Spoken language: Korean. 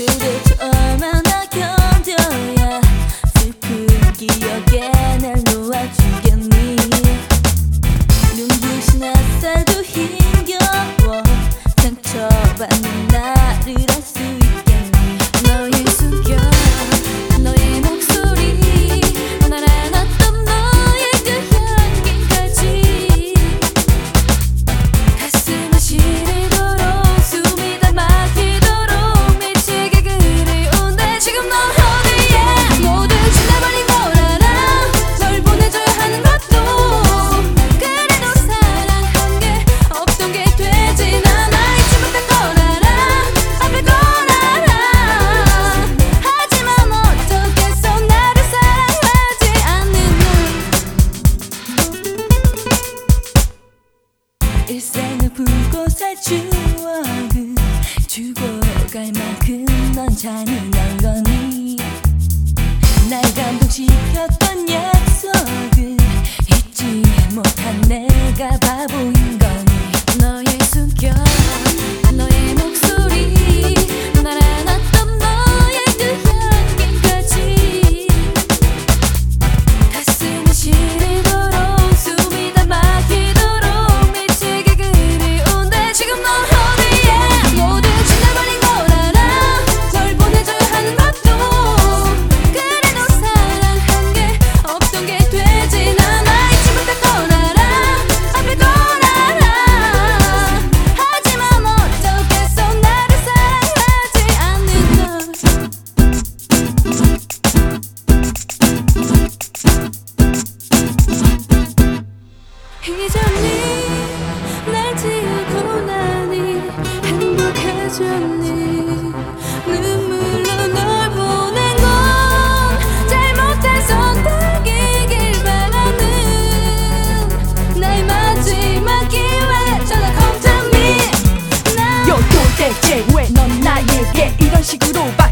도대체 얼마나 견뎌야 슬픈 기억에 날 놓아주겠니. 눈부신 햇살도 힘겨워 상처받는 나를 알 수 있겠니. 너의 숨겨 너의 목소리 날 안았던 너의 그 향기까지 가슴을 시리도록 숨이 다 막히도록 미치게 그리운데 지금 넌 어디에. 모두 지나버린 걸 알아. 널 보내줘야 하는 것도 그래도 사랑한 게 없던 게 되진 않아. 잊지 못할 걸 알아. 아플 걸 알아. 하지만 어쩌겠어 나를 사랑하지 않는 널. 일생을 품고 살 추억은 죽어갈 만큼 넌 잔인한 거니. 날 감동시켰던 약속을 잊지 못한 내가 바보인 거니. 너의 숨결 너의 목소리 날 안았던 너의 그 향기까지 가슴이 시리도록 숨이 다 막히도록 미치게 그리운데 지금 넌 어디에. 모두 지나버린 걸 알아. 널 보내줘야 하는 것도 그래도 사랑한 게 없던 게 되진 않아. 잊지 못할 걸 알아. 아플 걸 알아. 하지만 어쩌겠어 나를 사랑하지 않는 널. 잊었니. 날 지우고 나니 행복해졌니. 눈물로 널 보낸 건 잘못된 선택이길 바라는 나의 마지막 기회. 전화 come to me now. 도대체 왜 넌 나에게 이런 식으로